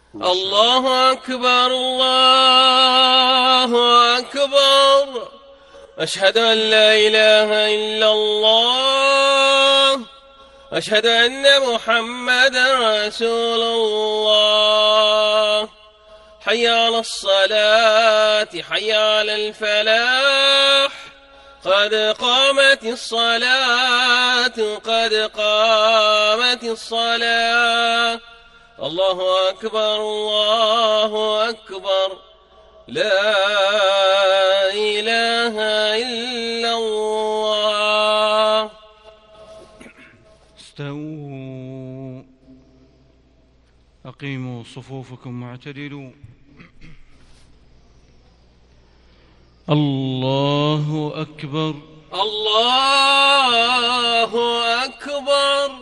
الله أكبر الله أكبر. أشهد أن لا إله إلا الله. أشهد أن محمدا رسول الله. حي على الصلاة حي على الفلاح. قد قامت الصلاة قد قامت الصلاة. الله أكبر الله أكبر. لا إله إلا الله. استووا أقيموا صفوفكم واعتدلوا. الله أكبر الله أكبر.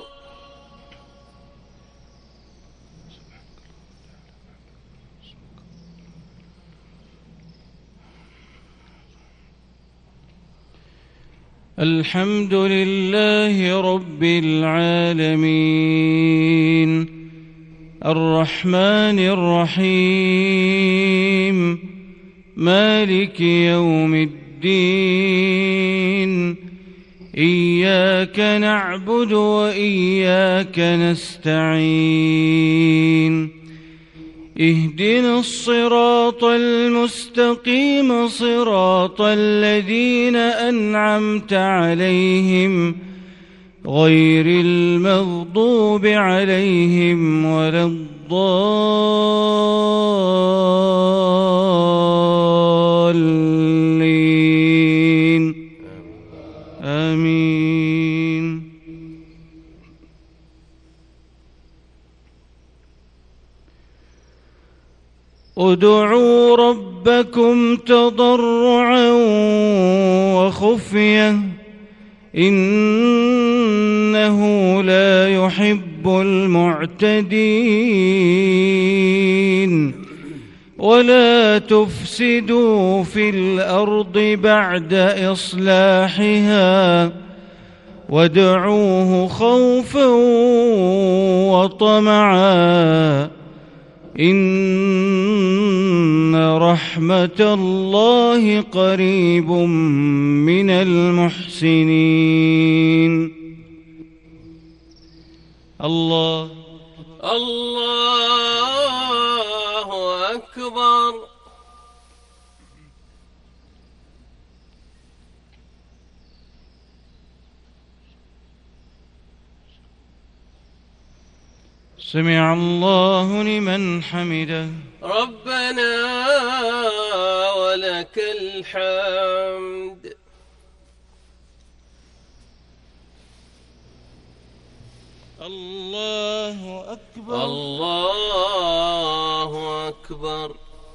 الحمد لله رب العالمين الرحمن الرحيم مالك يوم الدين. إياك نعبد وإياك نستعين. اهدنا الصراط المستقيم صراط الذين أنعمت عليهم غير المغضوب عليهم ولا الضالين. آمين. ادعوا ربكم تضرعا وخفية إنه لا يحب المعتدين. ولا تفسدوا في الأرض بعد إصلاحها وادعوه خوفا وطمعا إن رحمة الله قريب من المحسنين. الله أكبر. سمع الله لمن حمده. ربنا ولك الحمد. الله أكبر الله أكبر.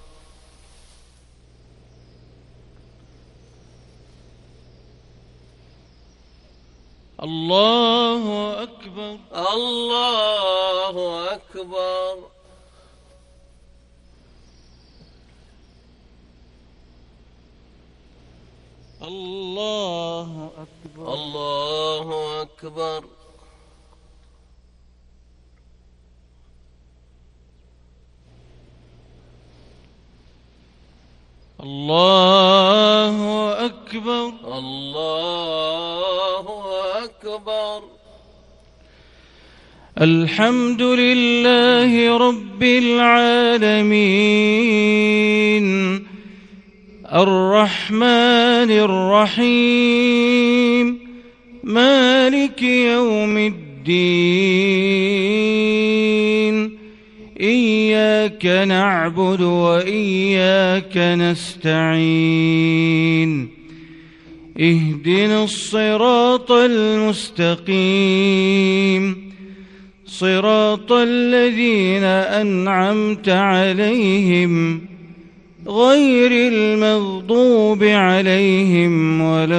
الله أكبر الله أكبر. الله أكبر الله أكبر. الله أكبر الله أكبر. الحمد لله رب العالمين الرحمن الرحيم مالك يوم الدين. إياك نعبد وإياك نستعين. اهدنا الصراط المستقيم صراط الذين أنعمت عليهم غير المغضوب عليهم ولا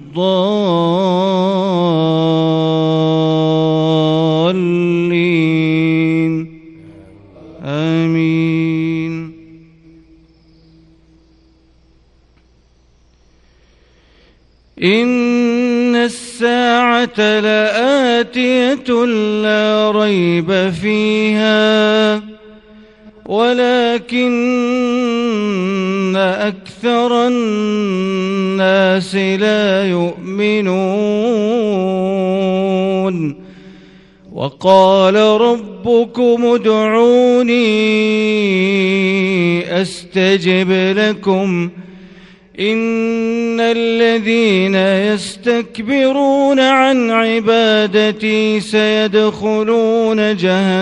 الضالين. آمين. إن الساعة لآتية لا ريب فيها ولكن أكثر الناس لا يؤمنون. وقال ربكم ادعوني أستجب لكم إن الذين يستكبرون عن عبادتي سيدخلون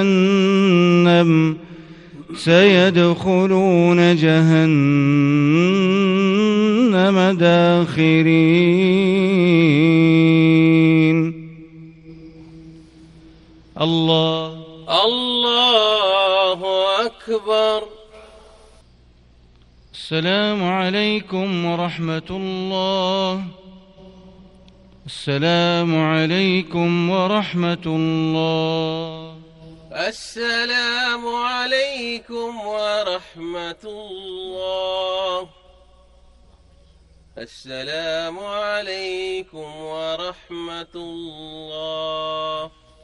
جهنم داخرين. الله أكبر. السلام عليكم ورحمة الله. السلام عليكم ورحمة الله. السلام عليكم ورحمة الله. السلام عليكم ورحمة الله.